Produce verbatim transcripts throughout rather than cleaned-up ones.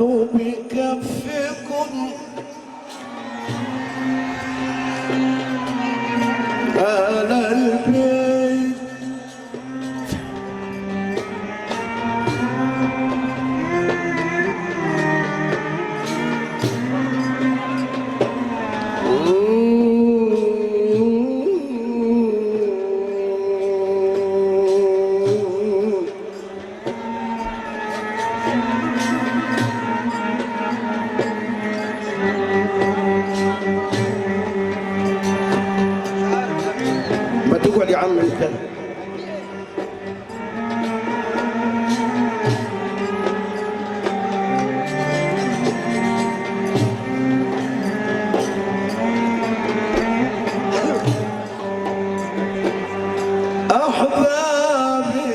بكفكم آل البيت ما تقعد يا عم انت. أحبابي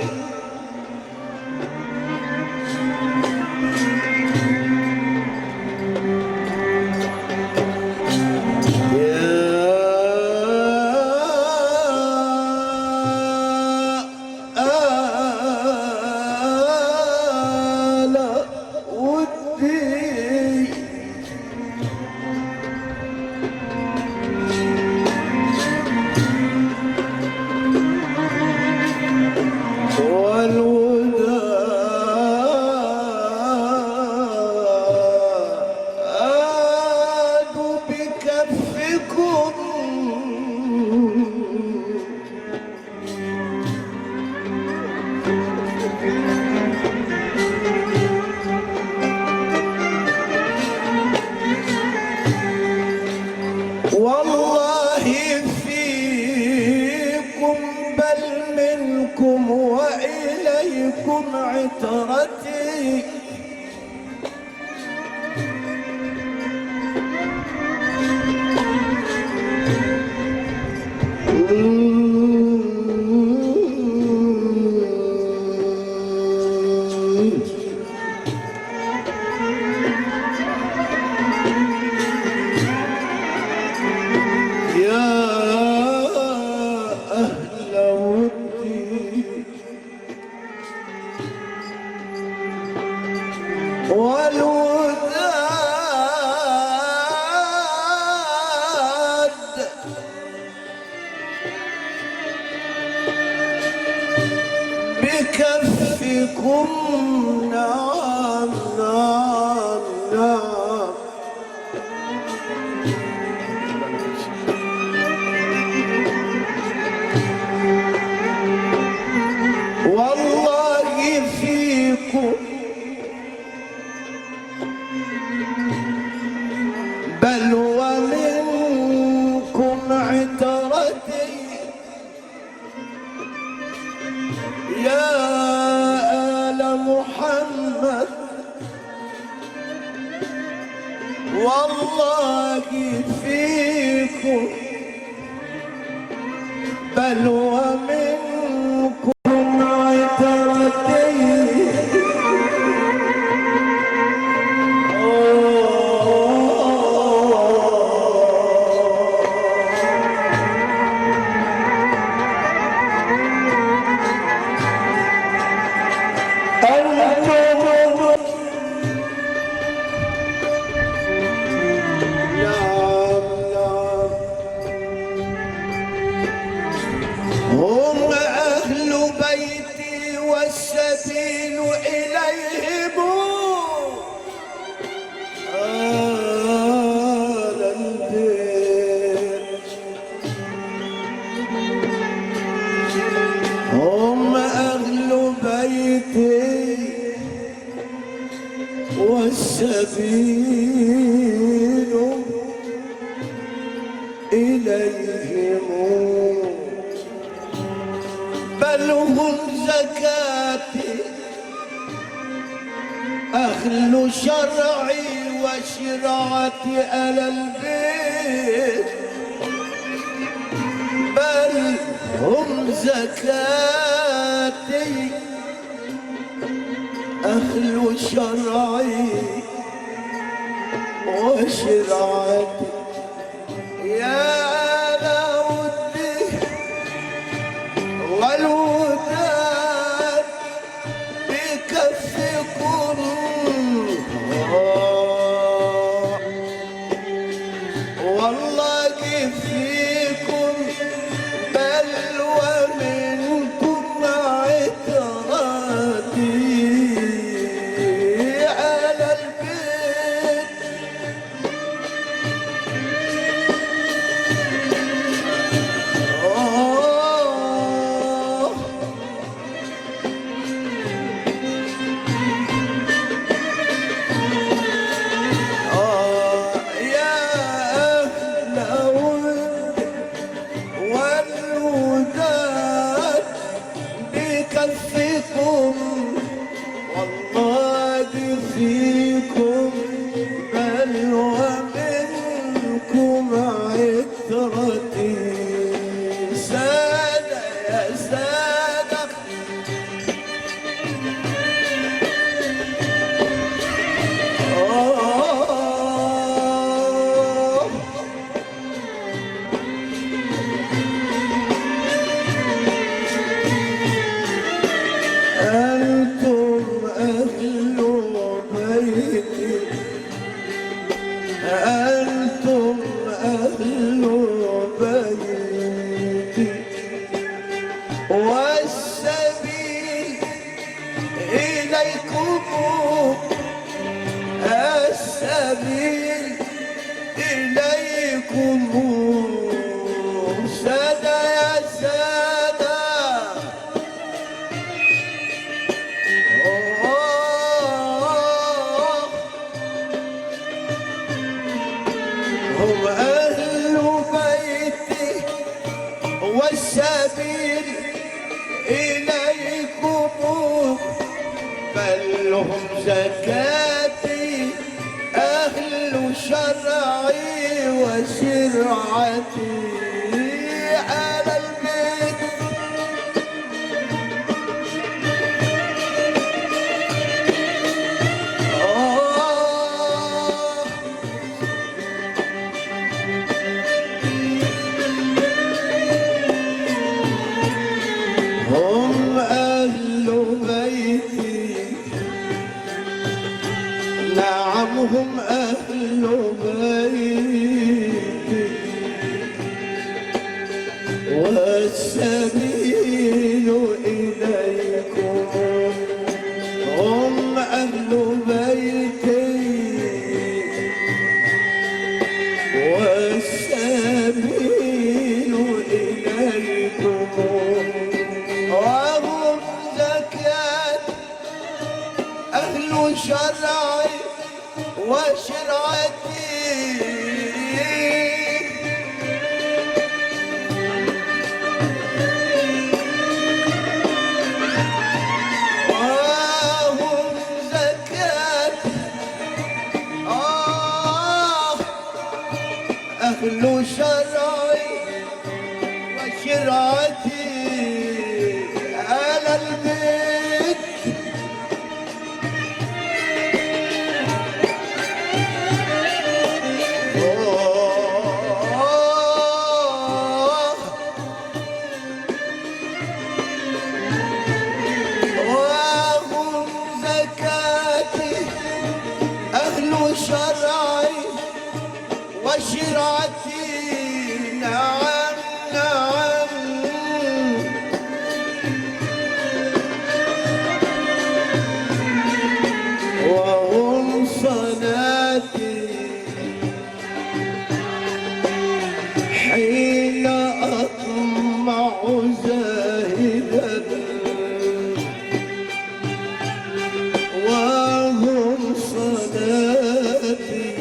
والله فيكم بل منكم وإليكم عترتي والوداد بكفكم نعم نعم نعم والله فيكم بل ومنكم عترتي يا آل محمد والله فيكم بل ومنكم عترتي هم أهل بيتي والسبيل إليهم آل البيت هم أهل بيتي والسبيل إليهم بل هم زكاتي أهل شرعي وشرعتي على البيت بل هم زكاتي أهل شرعي وشرعتي يا والوداد بكفكم أنتم أهل بيتي والسبيل إليكم السبيل إليكم سادة يا سادة هم أهل بيتي والسبيل إليكم بل هم زكاتي أهل شرعي وشرعتي على البيت آه هم أهل بيتي نعم هم أهل بيتي والسبيل إليكم هم أهل بيتي والسبيل إليكم وهم زكاة أهل شرعي وشرعتي وهم زكاة آه أهل شرعي وشرعتي على البيت وهم زكاتي أهل شرعي وشرعتي نعم نعم وهم صلاتي حين أطمع زاهدا وهم صلاتي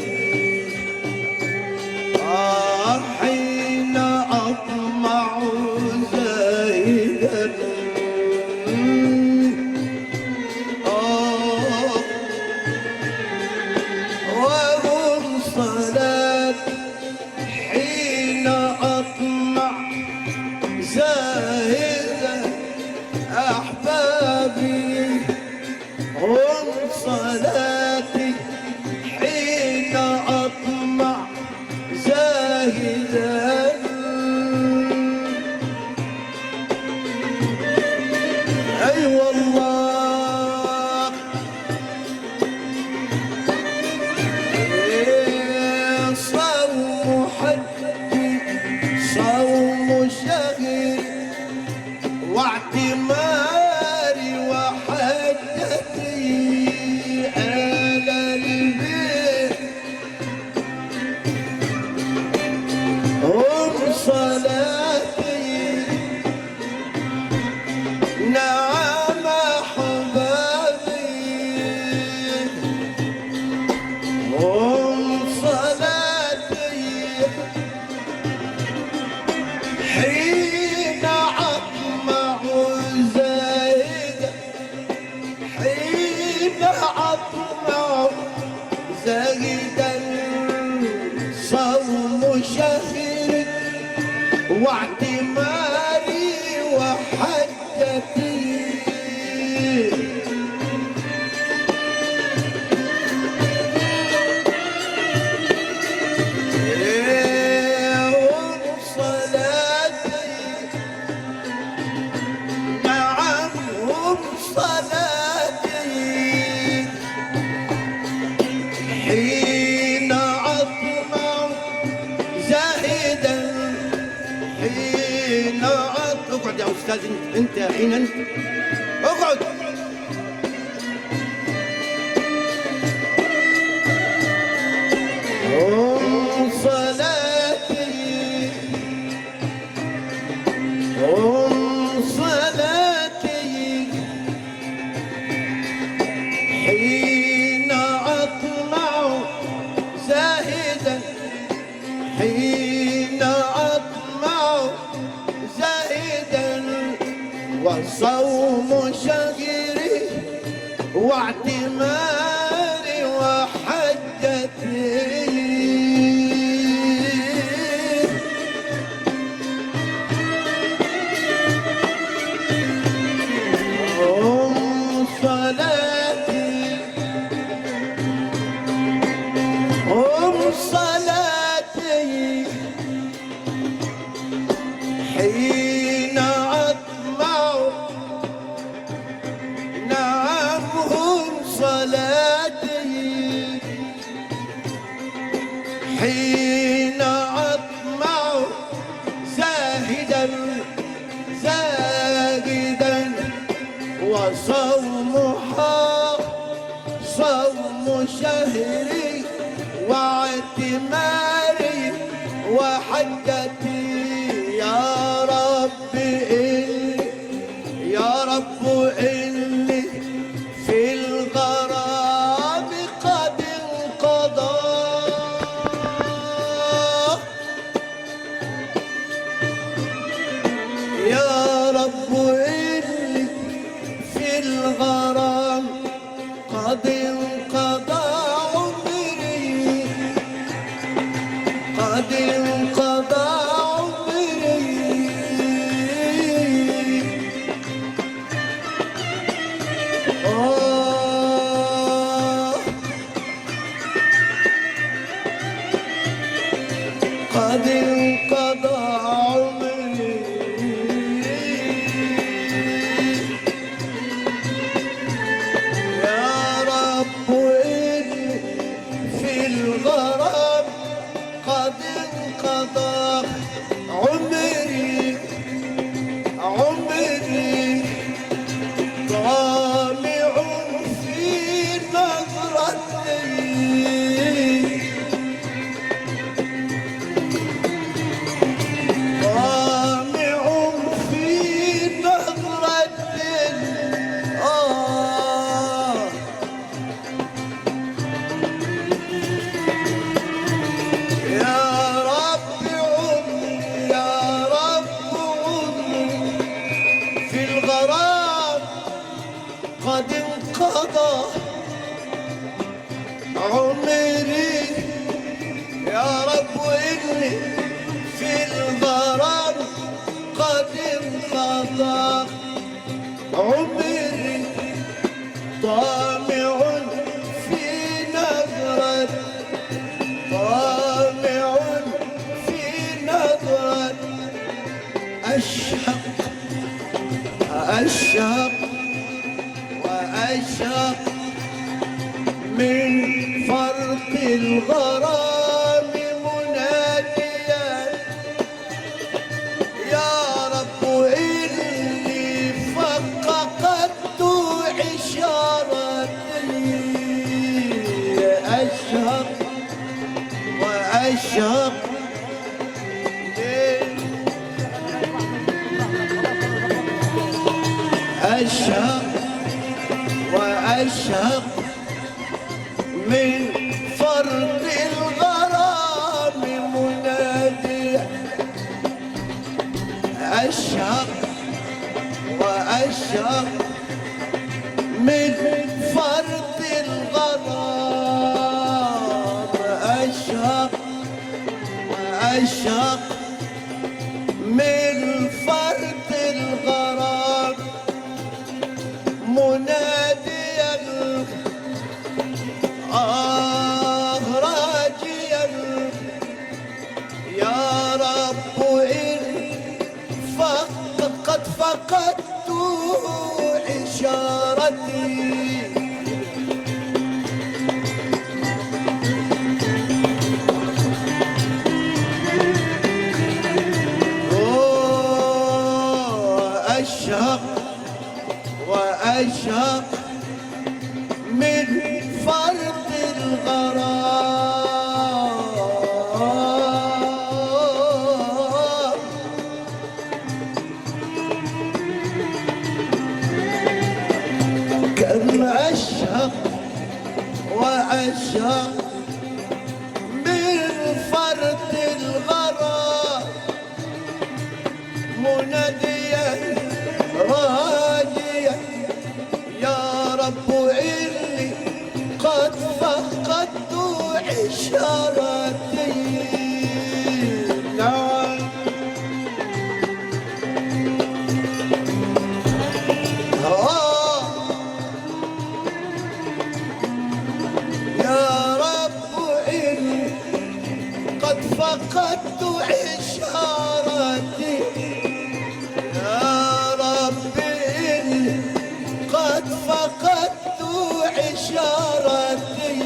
آه حين أطمع زاهدا آه وهم صلاتي حين أطمع زاهدا أحبابي هم صلاتي حين أطمع زاهدا أي والله صوم حجي صوم شهر واعتماري وحجتي على البيت هم صلاتي نعم أحبابي هم صلاتي حين أطمع زاهدا حين أطمع زاهدا صوم شهر واعتماري وحجتي حين عطى استاذ انت يا اخينا انت اقعد. أم صلاتي أم صلاتي حين أطمع زاهدا حين أطمع زاهدا وصوم شهري واعتماري وحجتي أم صلاتي أم صلاتي حين أطمع نعم هم صلاتي حين أطمع زاهدا زاهدا وصومها صوم شهري واعتماري وحجتي يا رب إني يا رب إني في الغرام قد انقضى يا رب إني في الغرام قد انقضى عمري قد انقضى عمري آه قد انقضى عمري يا رب إني في الغرام قد انقضى عمري عمري طامع في نظرتي طامع في نظرتي آه يا رب عمري يا رب عمري في الغرام قد انقضى عمري يا رب إني في الغرام قد انقضى عمري طامع في نظرة طامع في نظرة أشهق أشهق وأشهق من فرط الغرام مناديا يا رب إني فقدت عشارتي أشهق وأشهق أشهق وأشهق من فرط الغرام مناديا أشهق وأشهق من فرط الغرام أشهق وأشهق من فرط الغرام مناديا آه راجيا يا رب إن فقد قد فقدت إشارتي إشارتي. نعم آه يا رب إن قد فقدت إشارتي، يا رب إن قد فقدت إشارتي.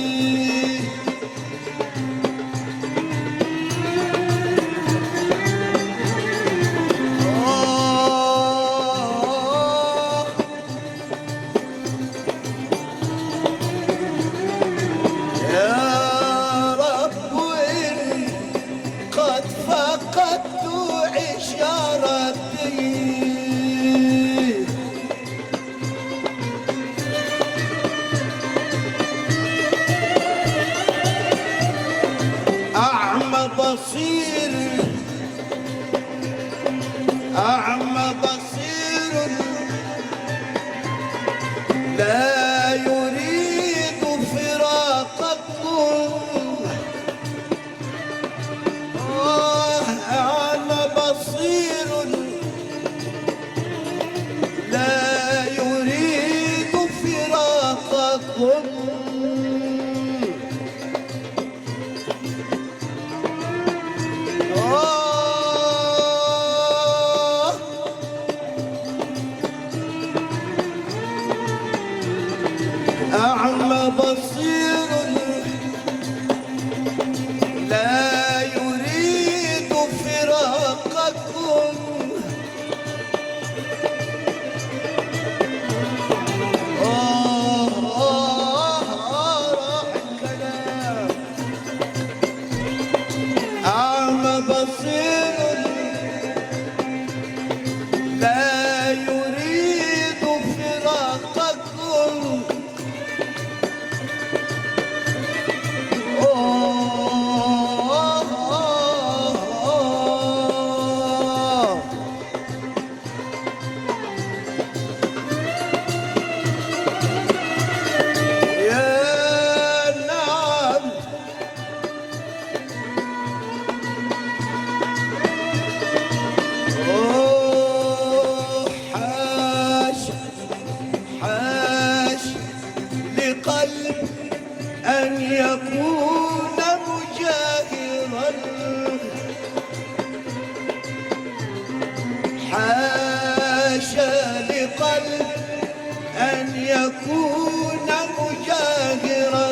بصير أعمى بصير لا يريد فراقكم. آه أعمى بصير لا يريد فراقكم. أعمى بصير لا يريد فراقكم. آه آه آه راح الكلام. أعمى بصير لا يريد فراقكم. أن يكون مجاهرا، حاشا لقلب أن يكون مجاهرا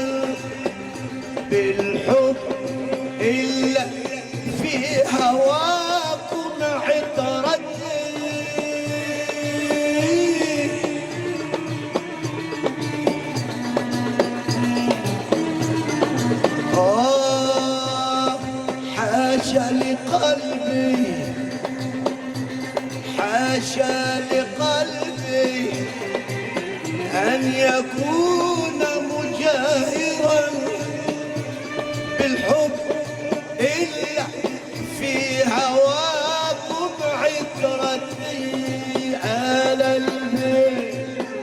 بالحب إلا في هواكم عطرتي. آه حاشا لقلبي حاشا لقلبي أن يكون مجاهرا بالحب إلا في هواكم عطرتي على البيت.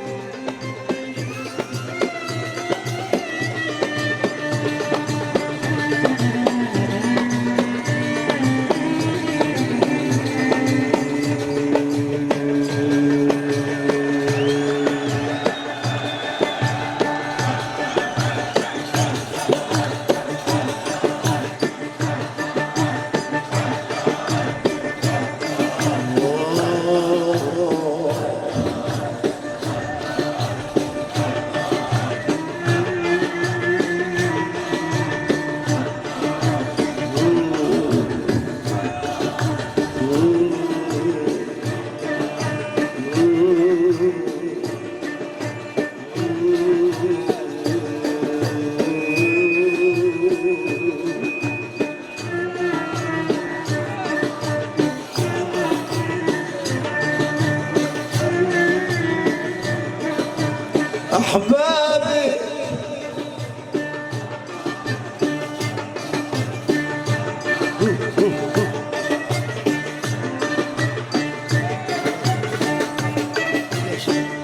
أحبابي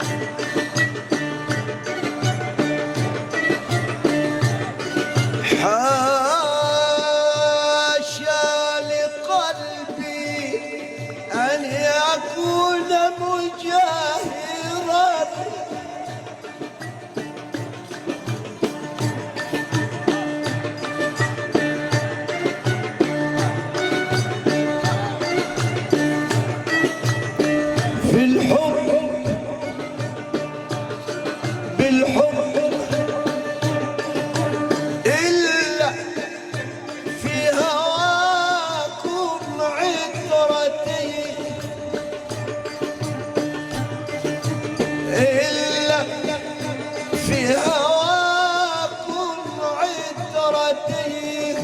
حاشا عطرتي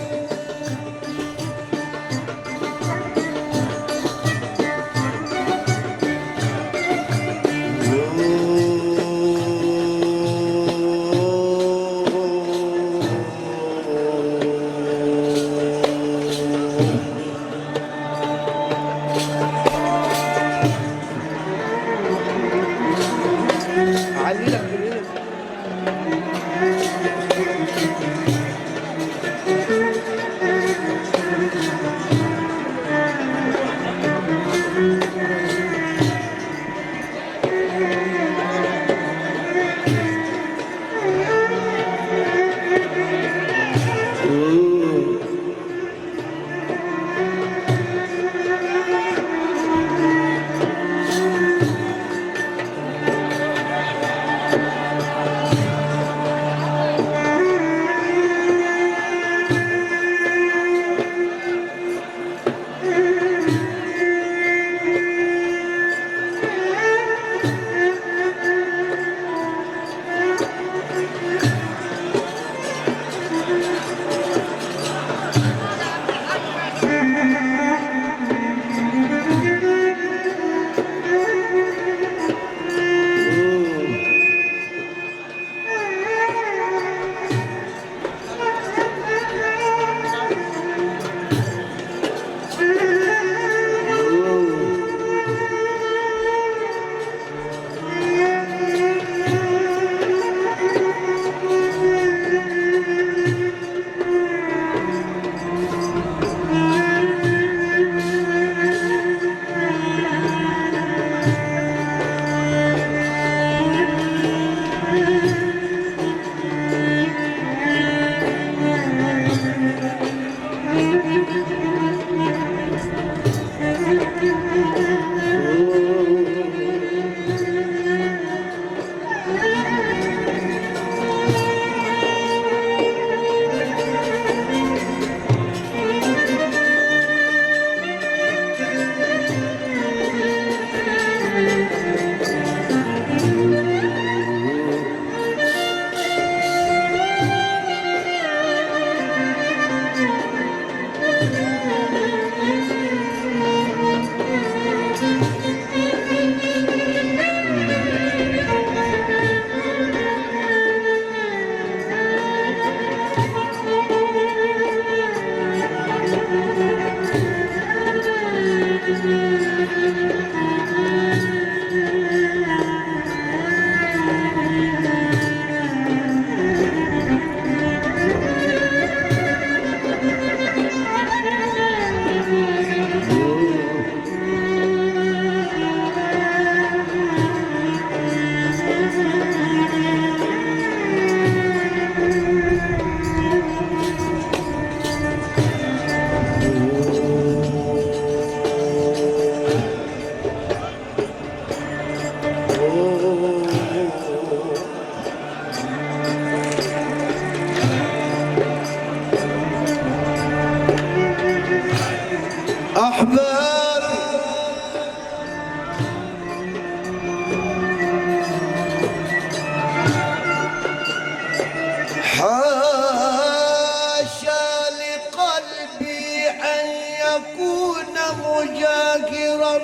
مجاهرا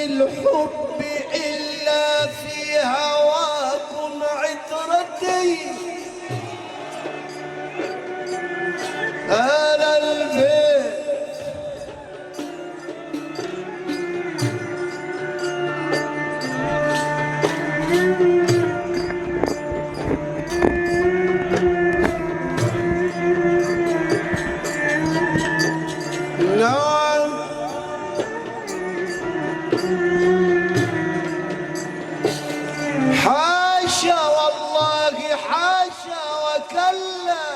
بالحب إلا في هواكم عطرتي آل البيت نعم حاشا والله حاشا وكلا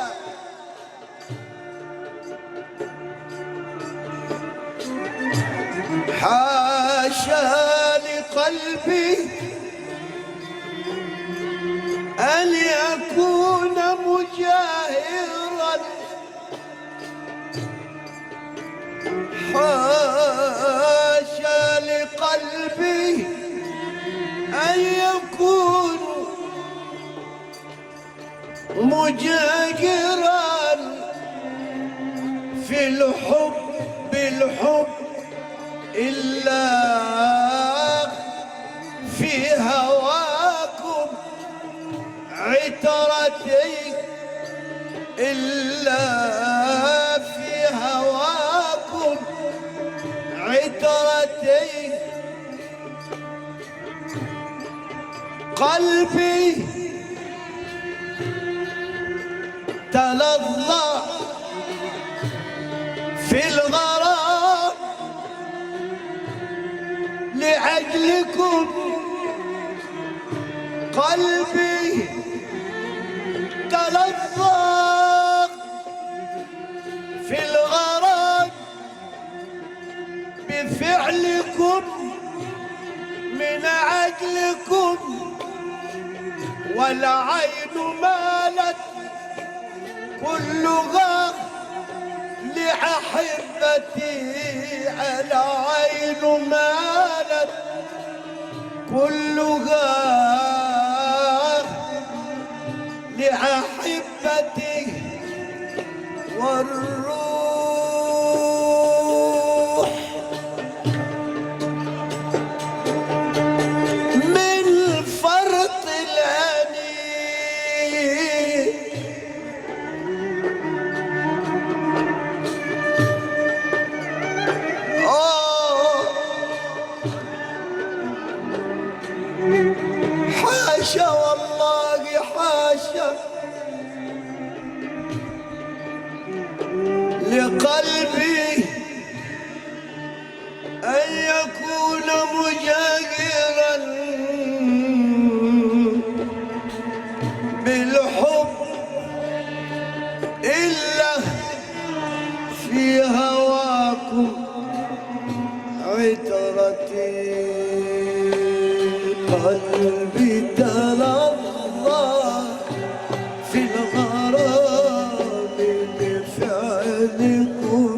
حاشا لقلبي أن يكون مجاهرا حاشا لقلبي أن يكون مجاهرا في الحب الحب إلا في هواكم عترتي إلا في هواكم عترتي قلبي تلظى في الغرام لأجلكم قلبي تلظى في الغرام بفعلكم من أجلكم والعين مالت كلها لأحبتي العين مالت كلها لأحبتي والروح من فرط الأنين حاشا والله حاشا لقلبي أن يكون مجاهرا بالحب إلا في هواكم عترتي قلبي تلظى في الغرام بفعلكم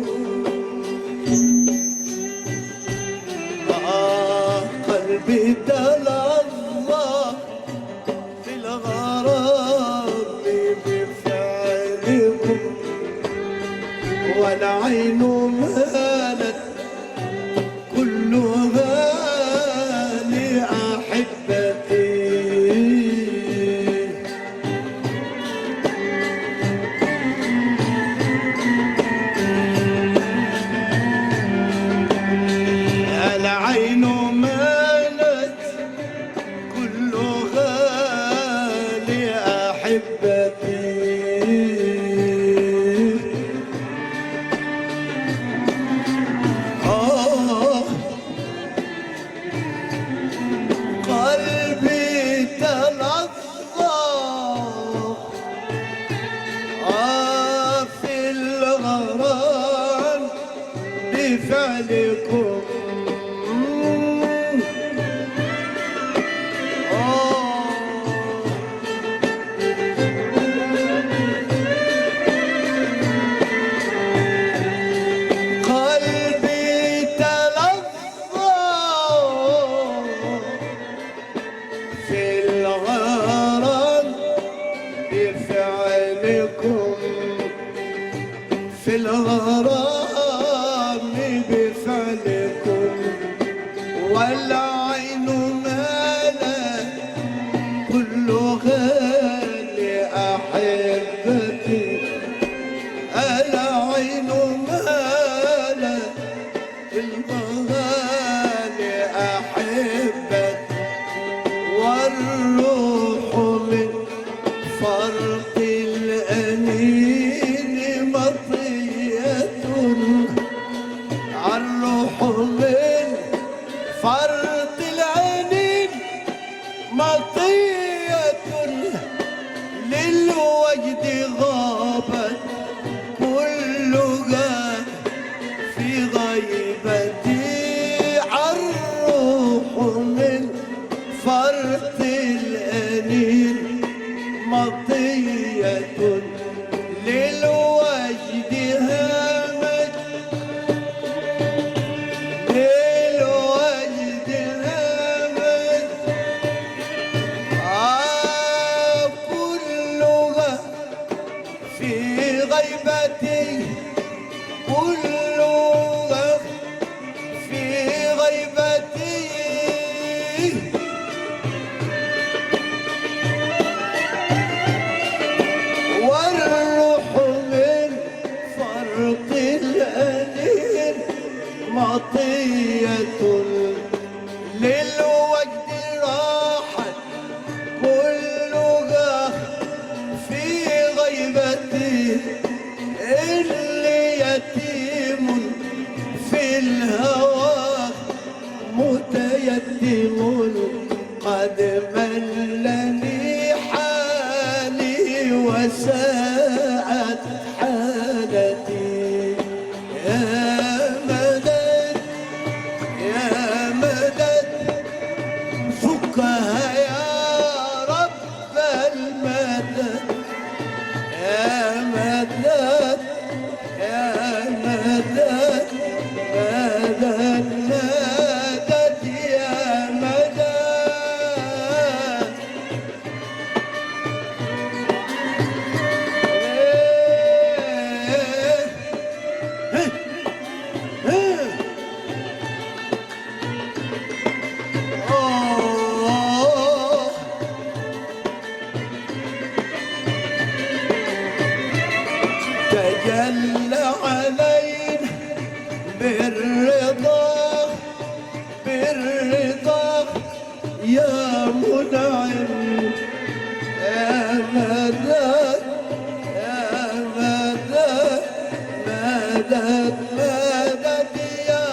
آه قلبي تلظى في الغرام بفعلكم والعين مالت كلها بفعلكم قلبي تلظى في الغرام بفعلكم في الغرام بفعلكم والعين مالت كلها لأحبتي العين مالت كلها لأحبتي والروح من فرط الأنين مطية الروح من فرط العينين مطية للوجد غابت كلها في غيبتي الروح من فرط الأنين مطية للوجد هامت للوجد هامت آه كلها في غيبتي كله في غيبتي والروح من فرط الأنين مطية للوجد راحت كلها في غيبتي اللي يتيم في الهوى متيتم قد ملني حالي وساءت حالتي يا مدد يا مدد فكها يا رب المدد يا مدد يا مدد مدد مدد يا مدد تجلى علينا بالرضا بالرضا يا منعم يا مدد يا مدد مدد مدد يا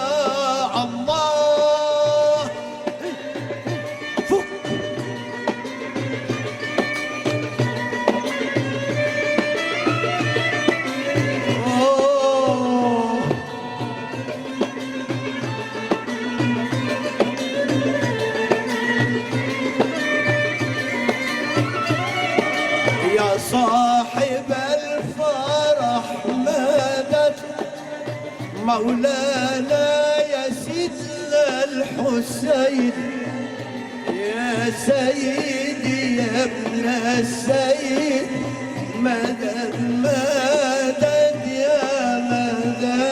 الله فك يا صاحب الفرح مدد مولانا يا سيدنا الحسين يا سيدي يا ابن السيد مدد مدد يا مدد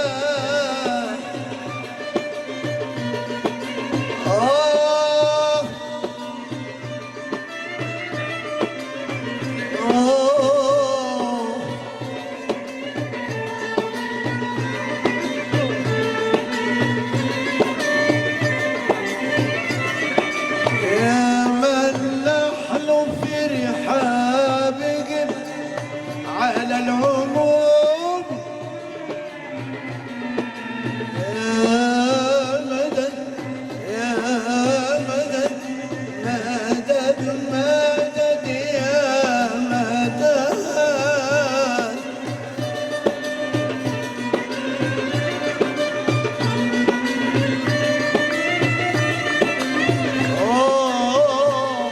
آه آه يا من نحن في رحابهم على العموم يا مدد يا مدد مدد مدد يا مدد آه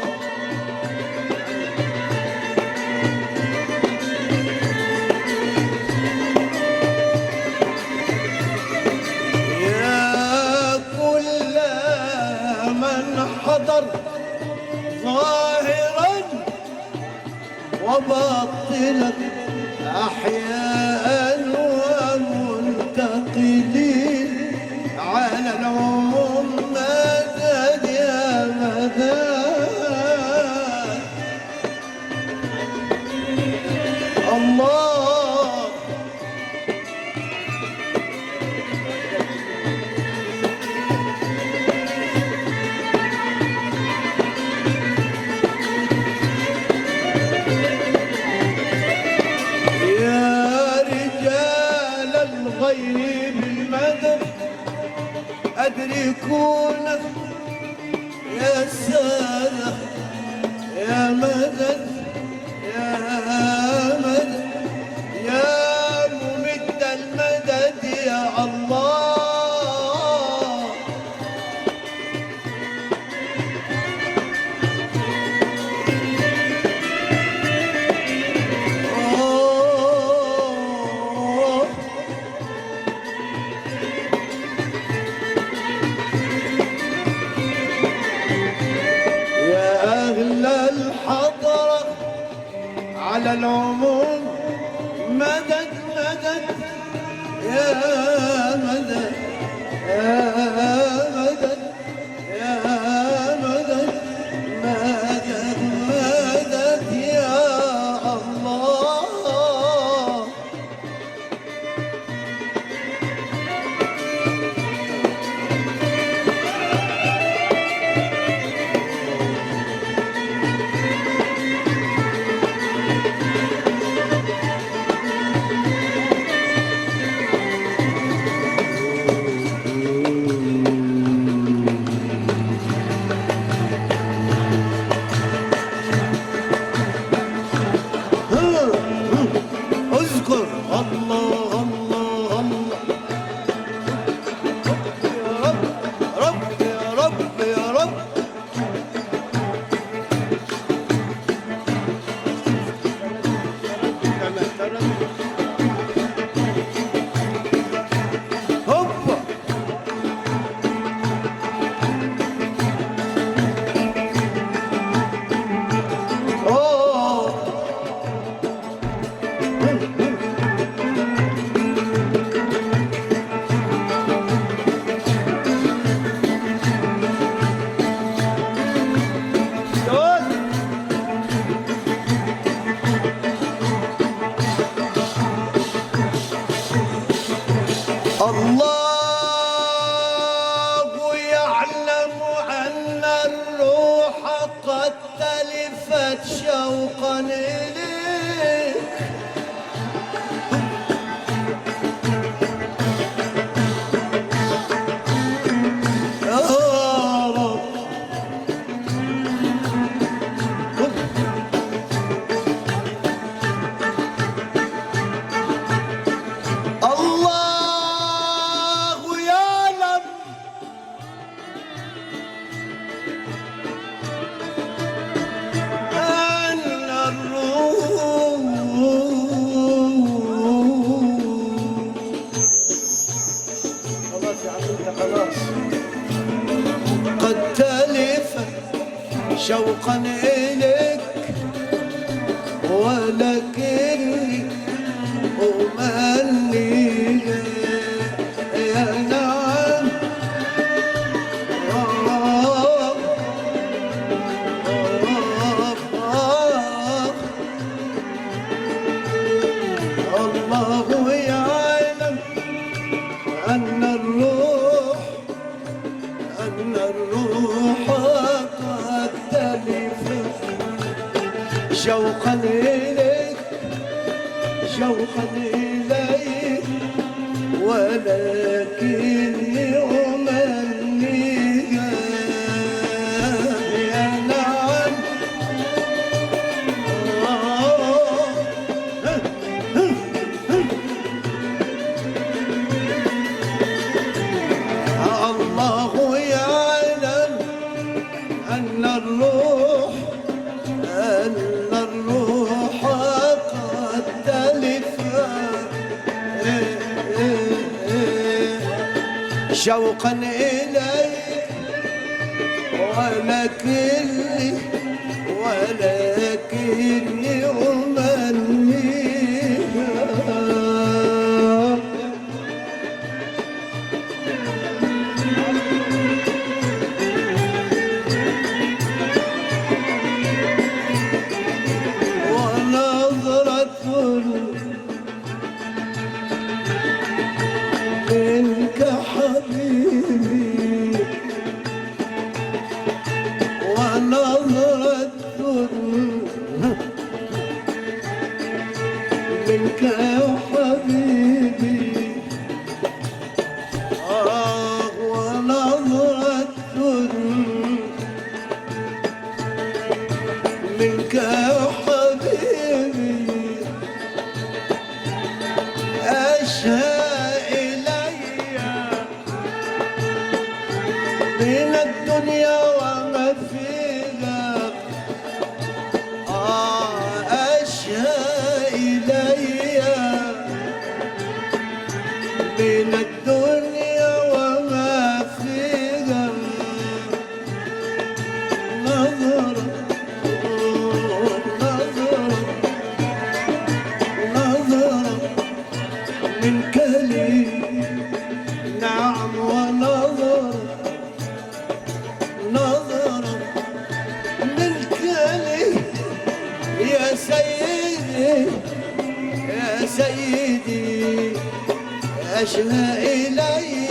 يا كل من حضر ظاهرا وباطنا أحياء ومنتقلين على العموم مدد يا مدد الله يا رجال الغيب المدد أدركون يا سادة يا مدد يا مدد يا ممد المدد يا الله آه يا أهل الحضرة على العموم مدد مدد يا مدد يا مدد يا مدد مدد مدد يا الله. اذكر الله الله الله يا رب رب يا رب يا رب. هوبا اوه الله يعلم أن الروح قد تلفت شوقا إليك. يا رب الله يعلم أن الروح خلاص يا عم انت خلاص قد تلفت شوقا إليك ولكني أمني يا نعم رب رب رب. الله يعلم أن الروح أن الروح قد تلفت شوقا إليك شوقا إليك ولكني أمنيها يا نعم الله يعلم أن الروح أن الروح قد تلفت شوقا إليك ولكني ولكني أمنيها ونظرة منك حبيبي ونظرة منك يا حبيبي آه ونظرة منك يا حبيبي أشهى إلي من الدنيا وما فيها آه أشهى إلي من الدنيا وما فيها نظرة نظرة نظرة منك لي نعم ونظر نظر منك لي يا سيدي يا سيدي أشهى إلي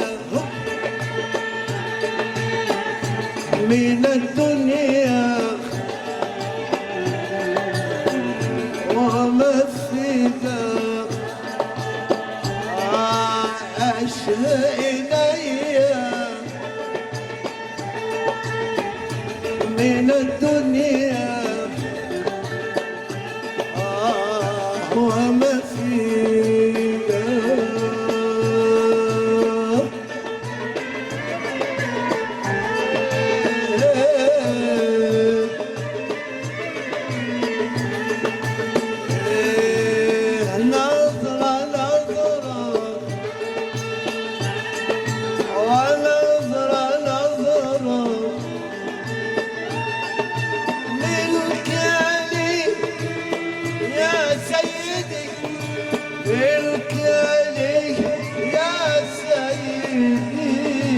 من الدنيا وما فيها أشهى إلي من الدنيا وما فيها نظرة نظرة ونظرة نظرة منك لي يا سيدي منك لي يا سيدي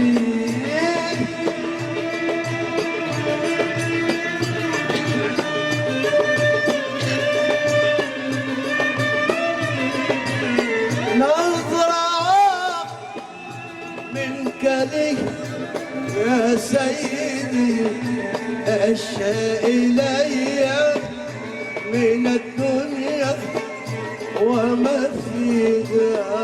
نظرة منك لي يا سيدي أشهى إلي من الدنيا وما فيها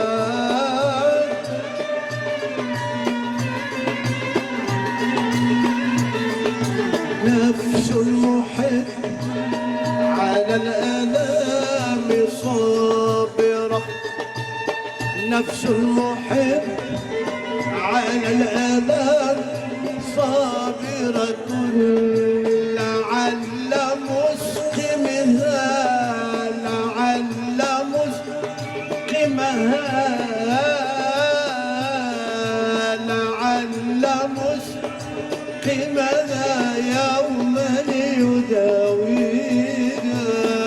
نفس المحب على الآلام صابرة نفس المحب على الآلام صابرة لعل مسقمها لعل مسقمها لعل مسقمها يوما يداويها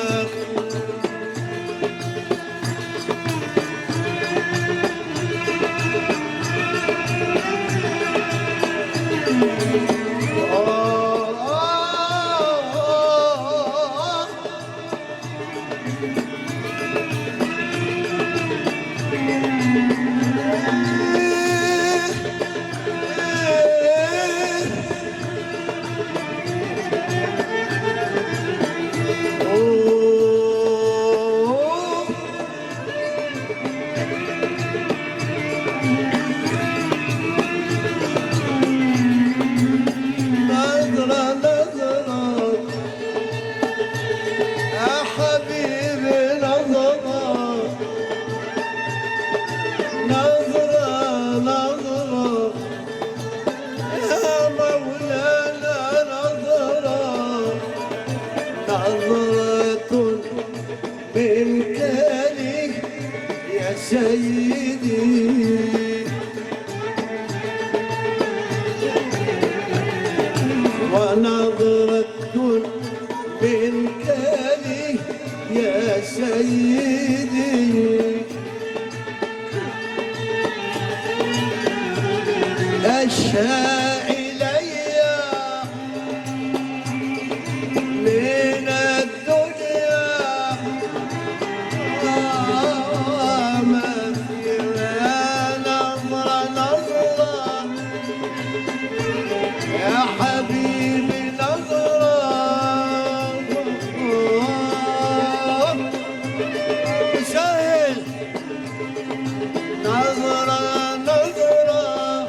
منك لي يا سيدي ونظرة منك لي يا سيدي أشهى إلي من الدنيا وما فيها نظرة نظرة يا حبيبي نظرة سهل نظرة نظرة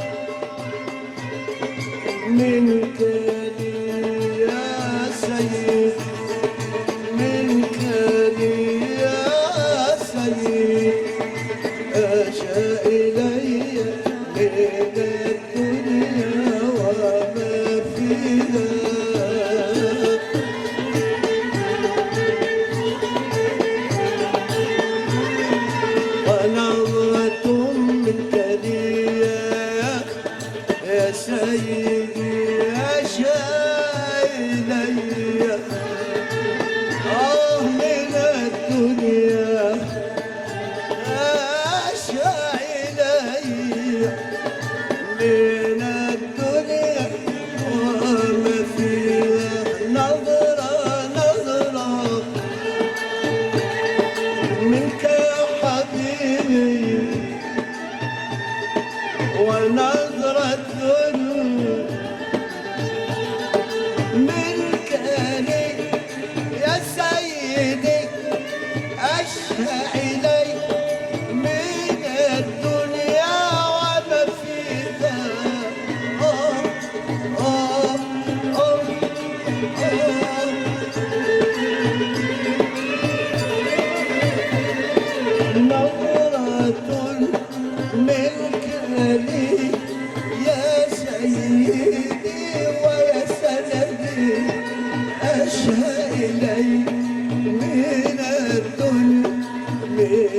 منك لي يا سيد منك لي يا سيد أشى إلي من الدنيا وما فيها ونظرة منك لي يا سيدي أشى إلي آه من الدنيا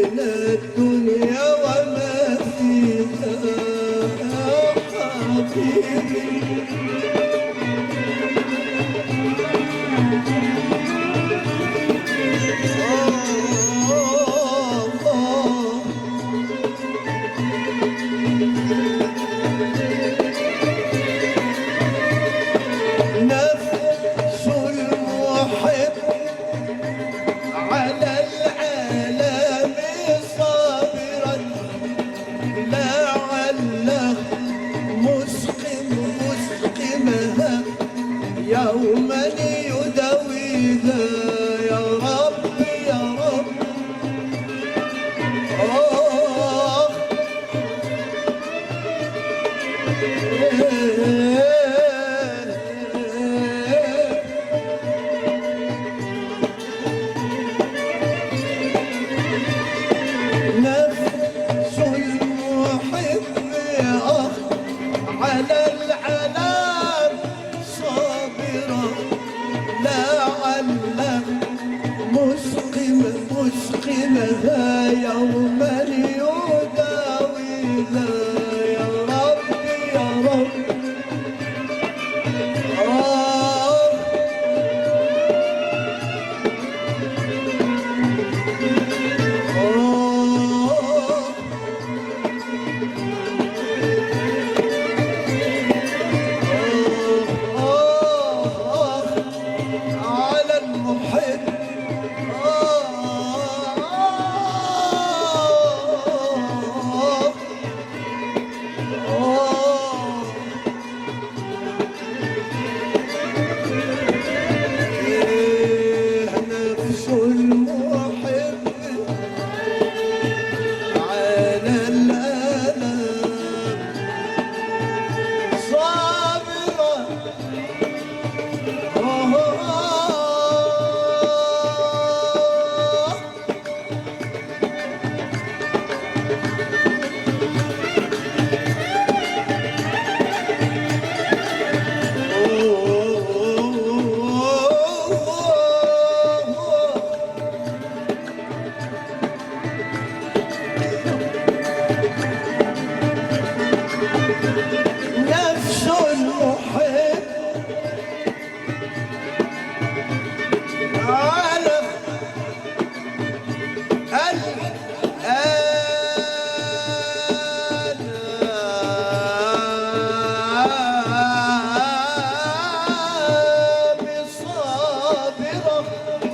من الدنيا وما فيها يا حبيبي. نفس المحب على العالم صابرا لعله مسقم مسقمها يوما يداويها يا رب يا رب. آه نفس المحب على العالم صابرة لعله مسقم مسقمها يوما يداويها يا رب يا رب. آه على المحب نفس المحب على الآلام صابرة نفس المحب على الآلام صابرة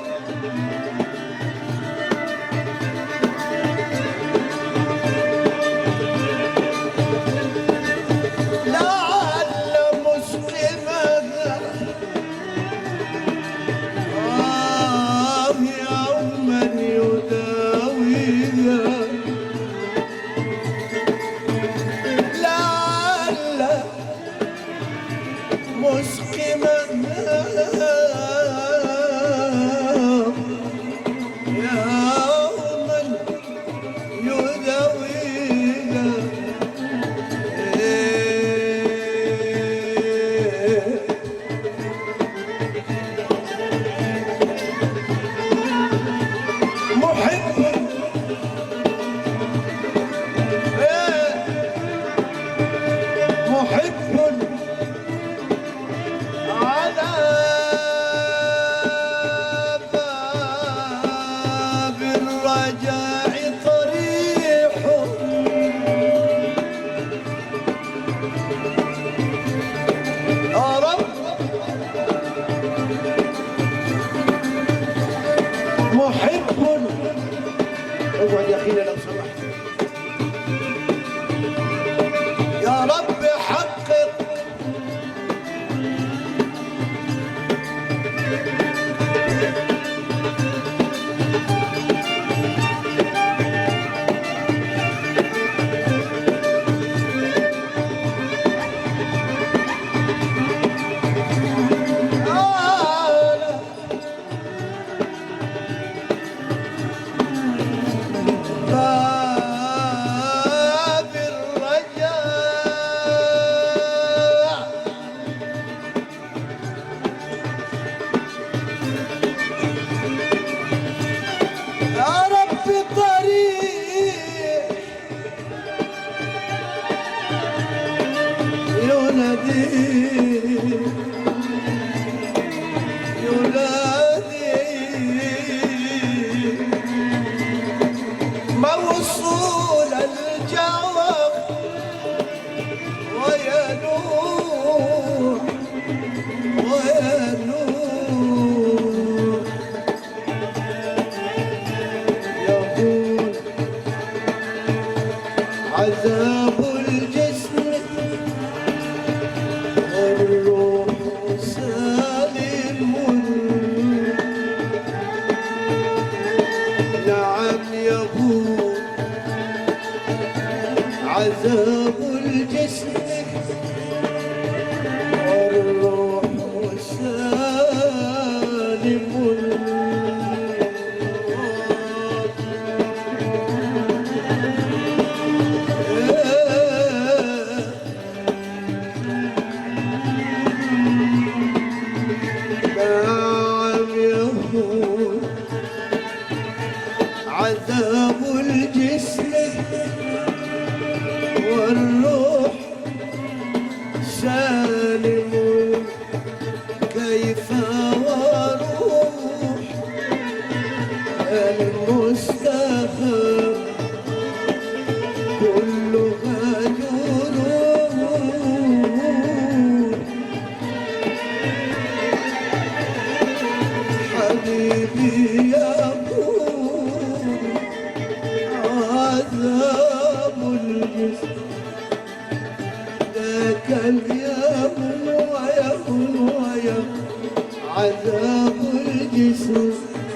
لعل مسقمها آه يوما يداويها لعل مسقمها يوما يداويها. محب محب على باب الرجاء طريح يا رب. محب اقعد يا اخينا لو سمحت يا رب حقق آه ينادي موصول الجواب وينور وينور يقول عذاب الجسم والروح سالم نعم يقول عذاب الجسم والروح سالم نعم يقول عذاب الجسم والروح سالم كيف وروح المستخر كلها جنون حبيبي يقول عذاب الجسم ذاك اليوم ويوم ويوم عذاب الجسم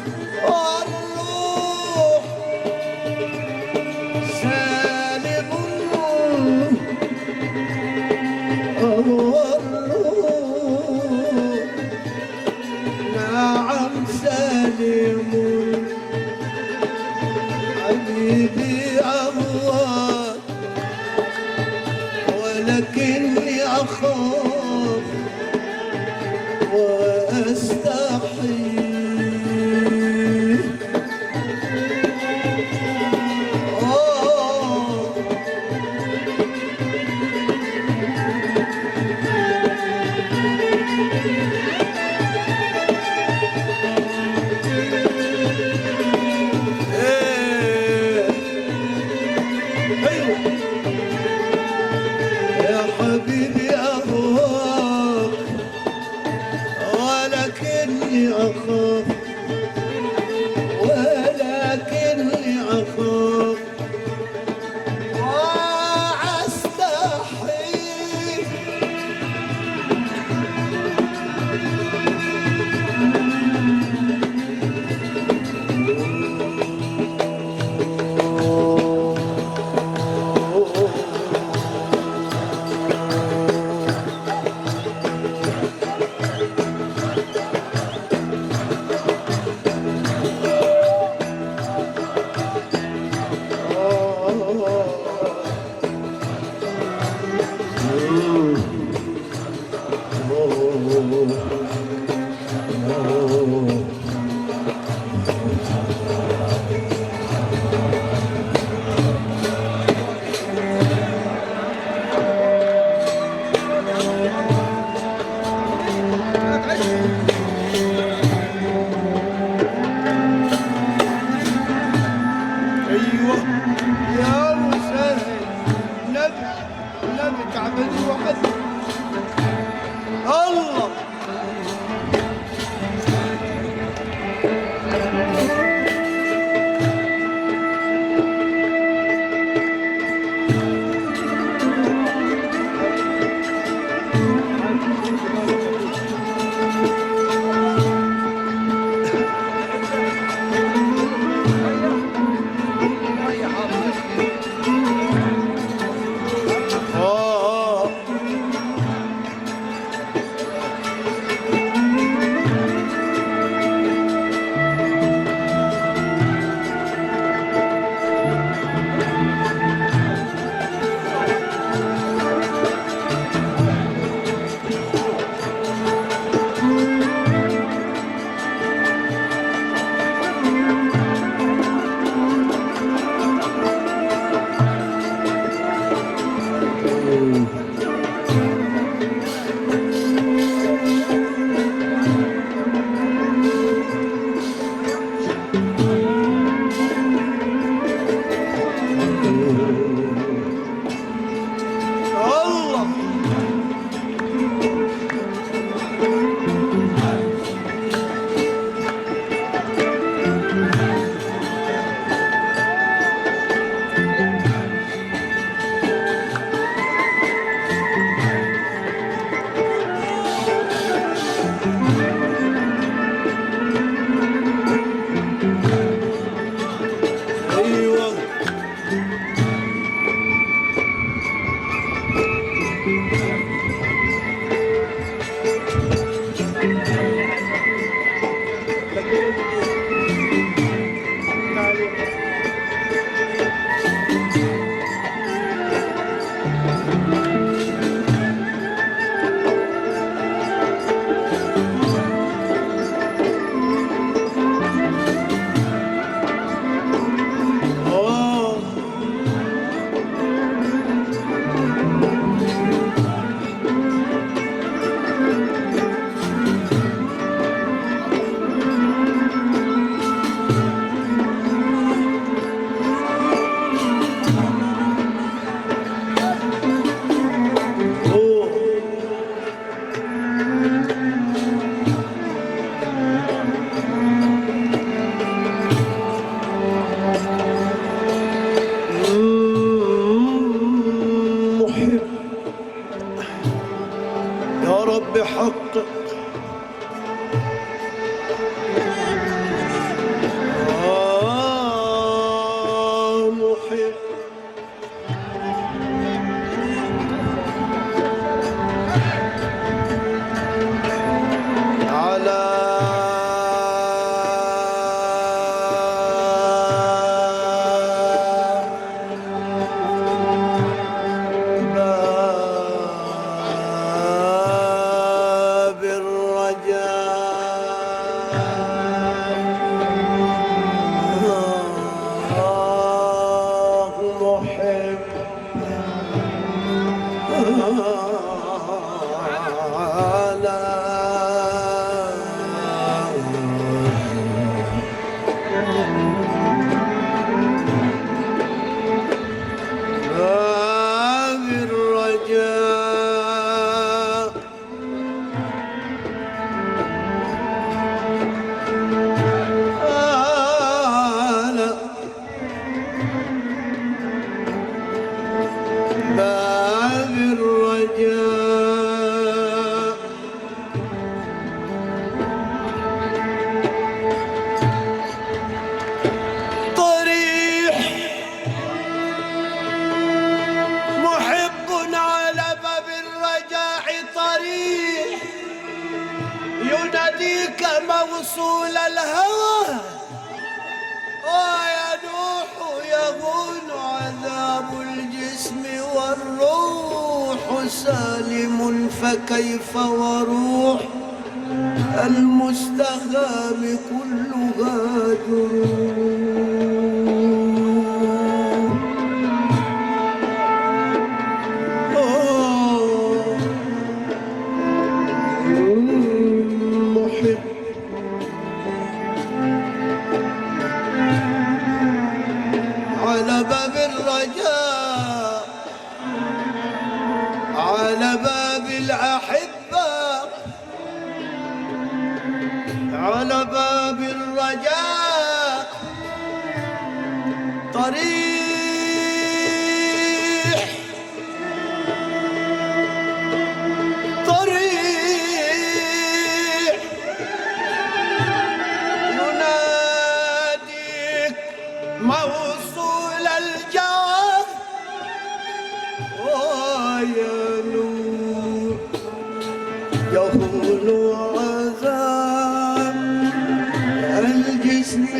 والروح سالم والروح نعم سالم حبيبي الله ولكني أخاف وأستحي آه إيه أيوه يا حبيبي أهواك ولكني أخاف ولكني أخاف وأستحي ايوه يا مسهل نبي نبي تعبدي وحد الله آه محقق آه محب على باب الرجاء آه محب باب الرجاء على باب الرجاء طريح محب على باب الرجاء طريح يناديك موصول الهوى وينوح يهون عذاب الجسم والروح سالم فكيف وروح المستغام كلها جروح آه محب على باب الرجاء على باب الأحبة على باب الرجاء طريح طريح يناديك موصول الجواب وينور يهون عذاب الجسم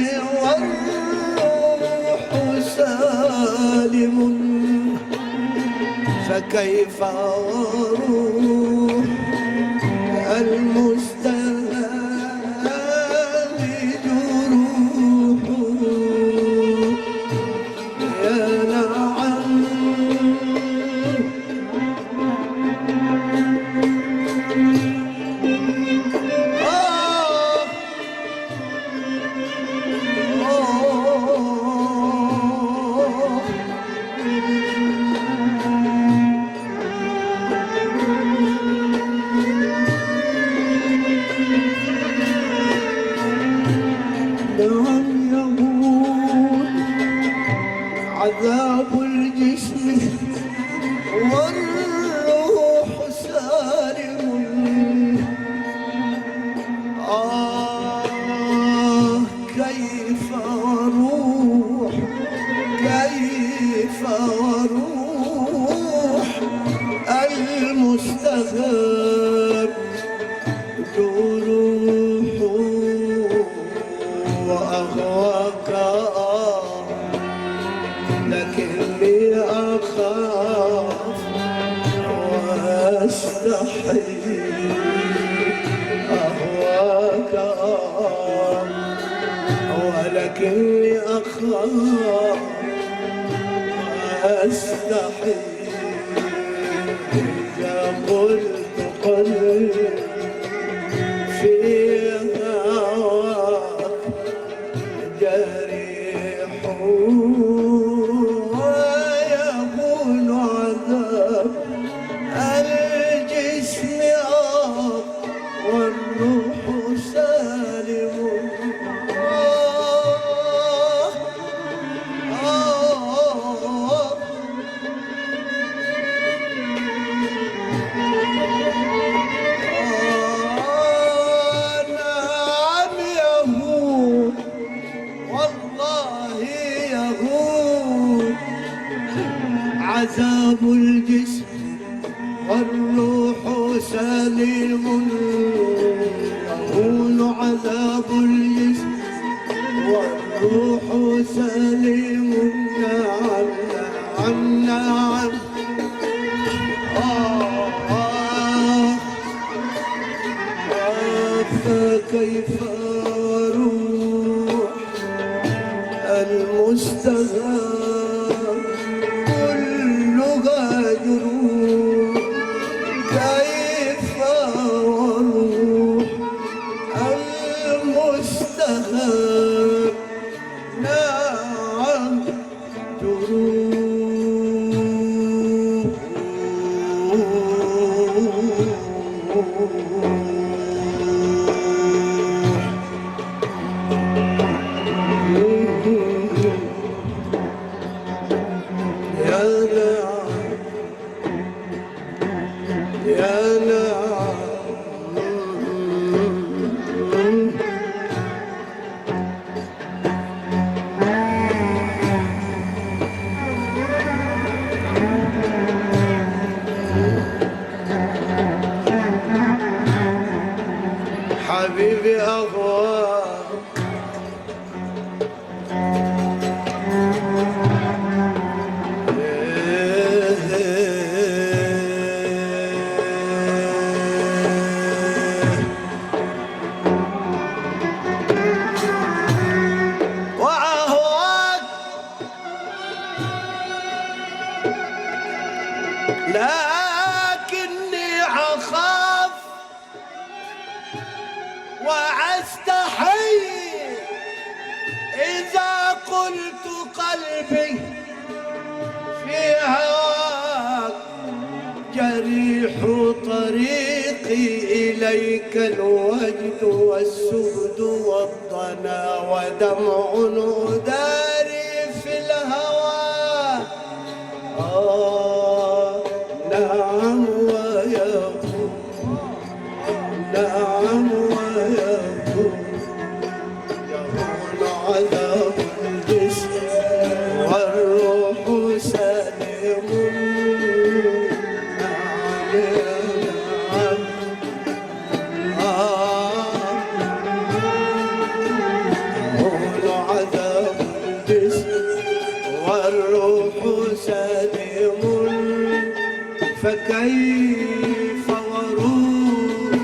والروح سالم فكيف وروح المستهان جروح يا نعم آه نعم يهون عذاب الجسم والروح سالم آه كيف وروح كيف وروح المستغاب جروح وأهواك آه لكني أخاف وأستحي أهواك آه ولكني أخاف وأستحي إذا قلت قلبي في هواك جريح ويكون عذاب الجسم آه والروح سالم آه آه آه عذاب الجسم والروح سليم يهون عذاب الجسم والروح سليم نعم نعم نعم آه آه فكيف أروح المستغاب كلها جروح كيف أروح المستغاب نعم جروح يا نعم يا نعم حبيبي أغواك وأهواك لكني أخاف وأستحي إذا قلت قلبي في هواك جريح طريقي إليك الوجد والسود والضنا ودمع أداري في الهوى آه نعم ويقول نعم ويقول يهون عذاب الجسم والروح سليم نعم نعم آه يهون عذاب الجسم والروح سليم فكيف وروح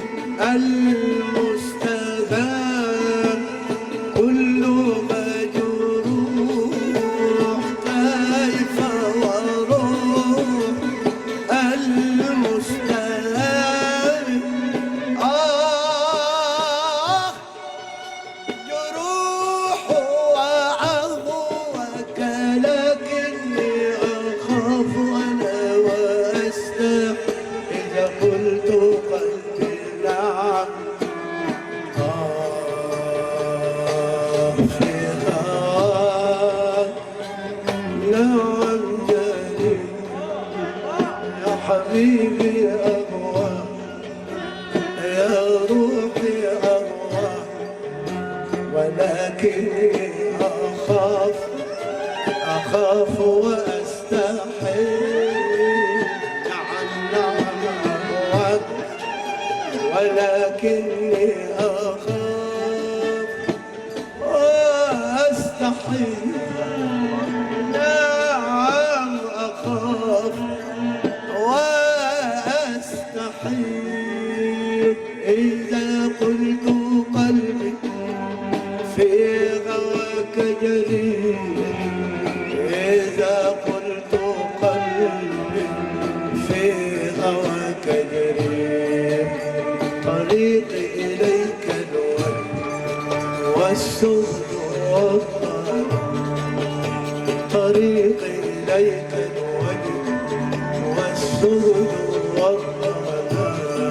المستغاب كل مجروح كيف وروح المستغاب آه جروح وعهوك لكني أخاف أنا وأستحي إذا قلت قلبي نعم آه في هواك نعم جليل يا حبيبي أهواك يا روحي أهواك ولكني أخاف أخاف وأستحي نعم نعم أهواك ولكني أخاف وأستحي نعم أخاف وأستحي إذا قلت قلبي في غواك جريح إذا قلت قلبي في هواك جريح طريقي إليك الوجه والسود والضنا طريقي إليك الوجه والسود والضنا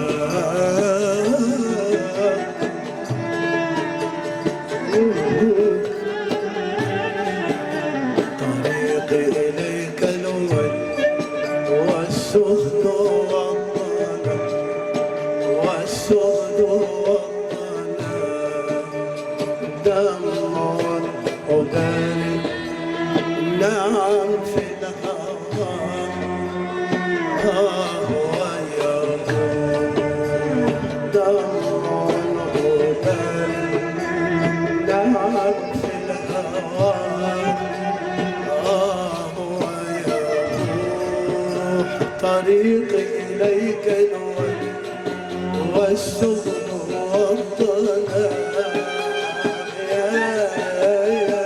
طريقي إليك الوجه والسود والضنا والسود والضنا دمع أداني نعم في الهوى طريقي إليك نور والسهر والظلام يا يا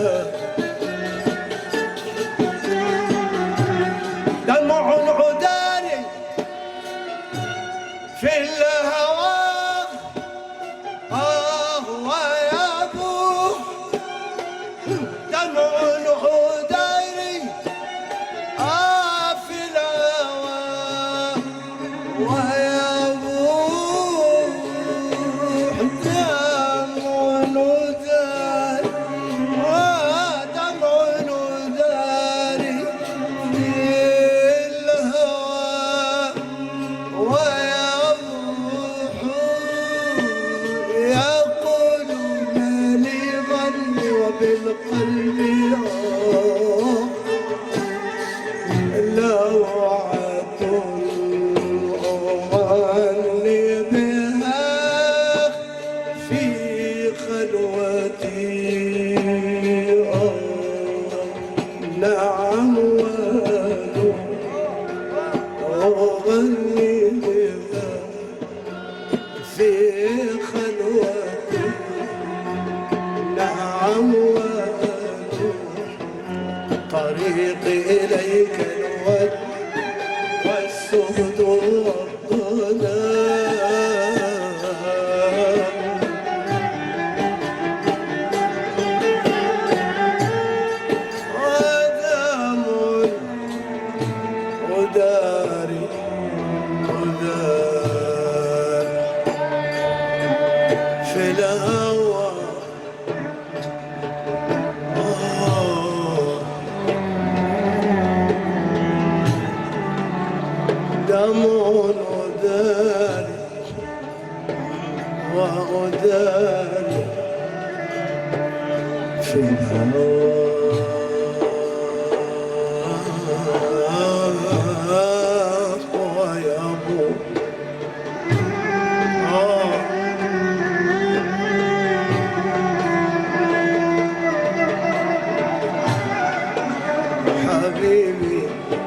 دمع عداني في الهوى آه ويا أبوه دمع عداني آه في الهوى ويا أبوه دمع عداني ودمع عداني في الهوى ويا أبوه يقول ما لي ظني وبالقلب لوعة أغني بها في خلوتي نعم أغني بها في خلوتي نعم طريقي إليك الود والسهد والظلام ودم وداري ودار في الهوى دمع وداري وأداري في الهوى ويا أبو حبيبي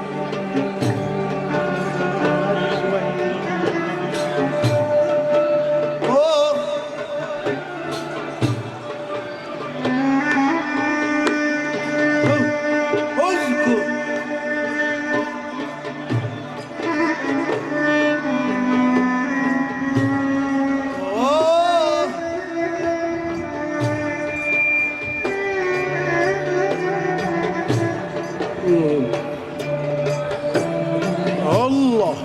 الله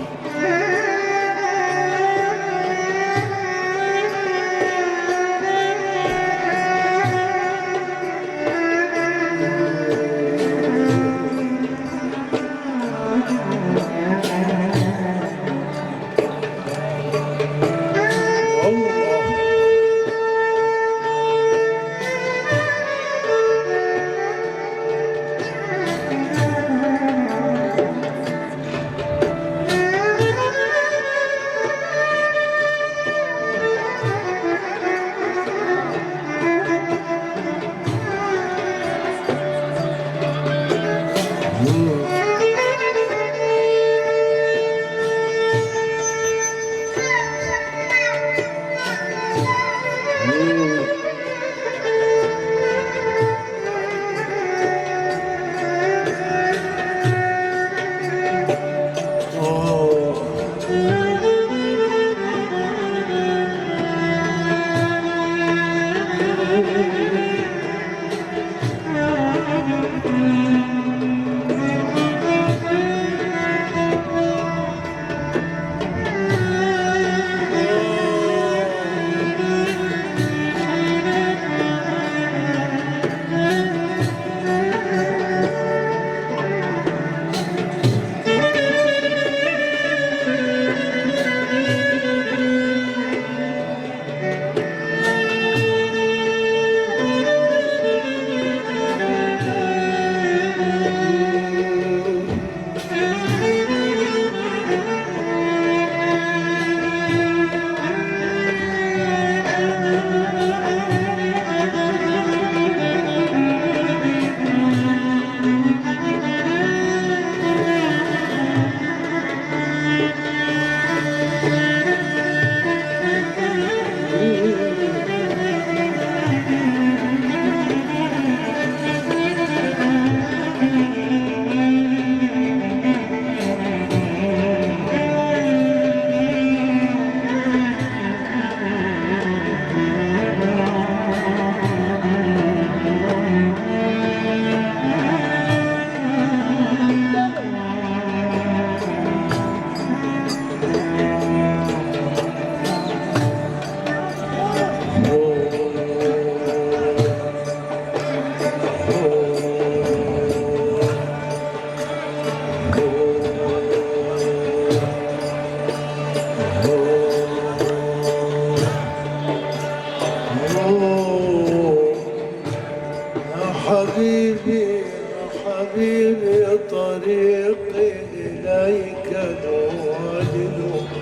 طريقي إليك نواجد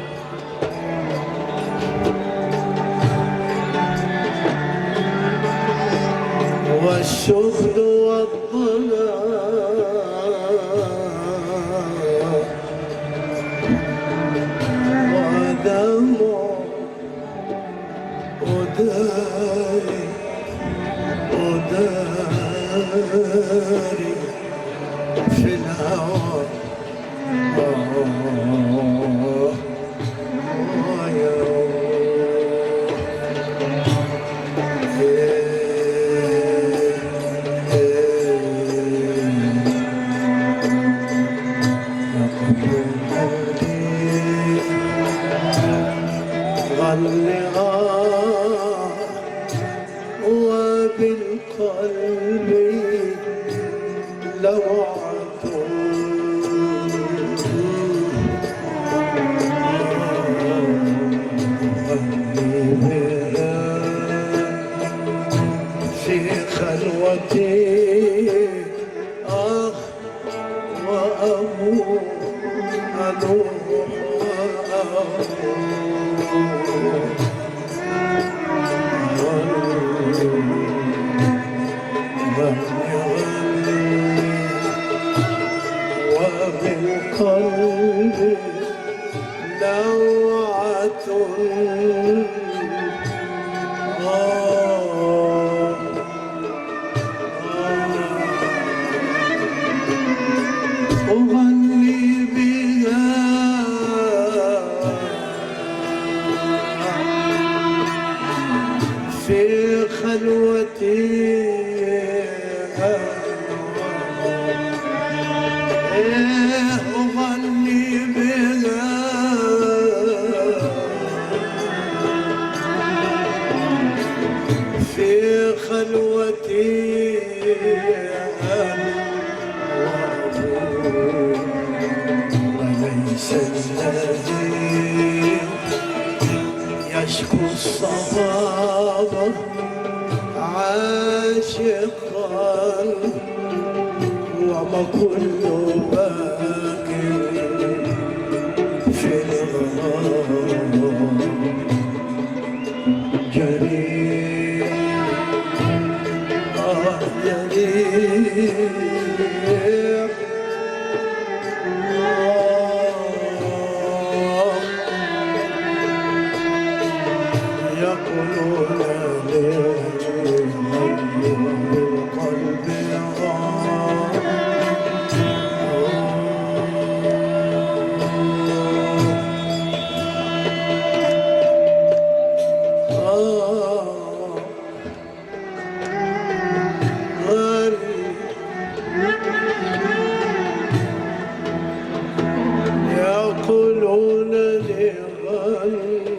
والشهد والضلال ودمع وداري وداري في الهوى آه يا غلها وبالقلب لوعة في خلوتي آه وأبو أنوح وبالقلب لوعة أغني بها في خلوتي أغني بها في خلوتي وليس الذي يشكو الصباب عاشقا وما كل باكر في الغرام جريح آه جريح يقولون لرجل بالقلب يقولون لغير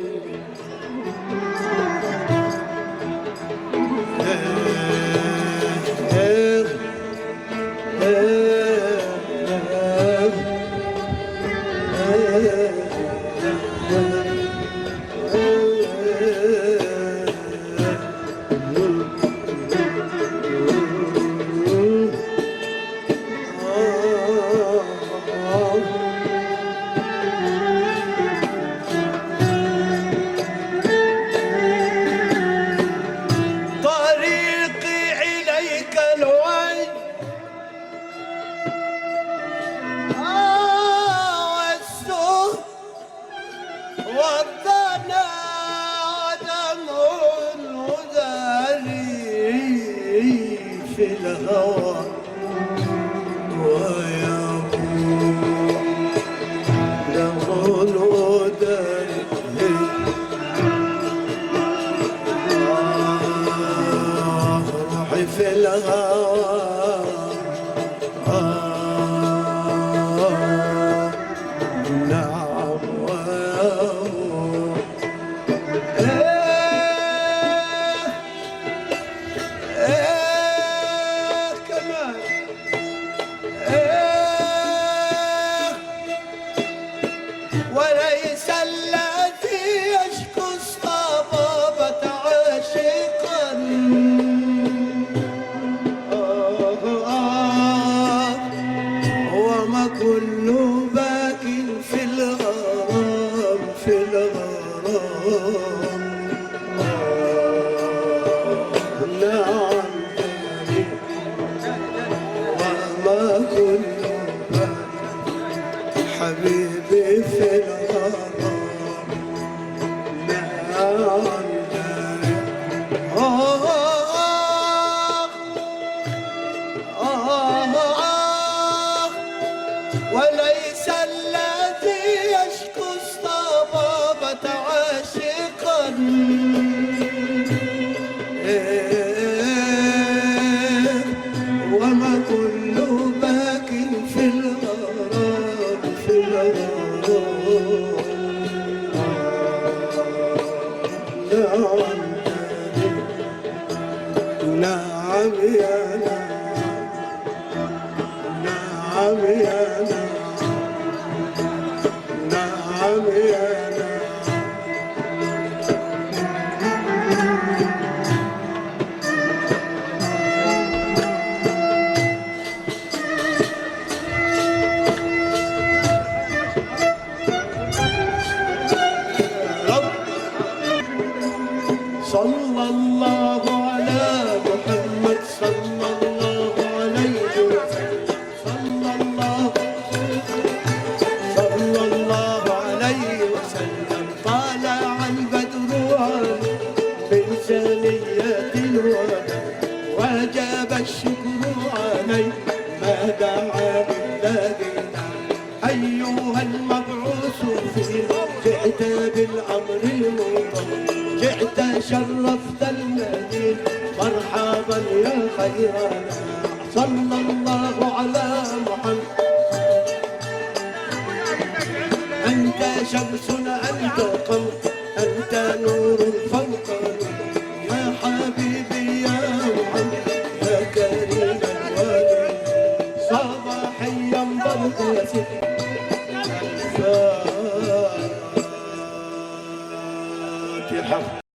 وما كل باك في الغرام في الغرام. آه نعم وما كل باك حبيبي في الغرام. نعم وليس الذي يشكو الصبابة عاشقا وما كل باك في الغرام في الغرام. نعم نعم يا نعم يا نعم يا رب. صلى الله على محمد صلى الله عليه وسلم. صلى الله صلى الله عليه وسلم. طالع البدر من ثنيات الوداع وجب الشكر عليه ما دعا لله. أيها المبعوث فينا جئت بالأمر المنكر جئت شرفت المدين مرحبا يا خيرنا. صلى الله على محمد. أنت شمس أنت قمر أنت نور فوق يا حبيبي يا محمد يا كريم الوالي صباحيا برقة الفاتحة.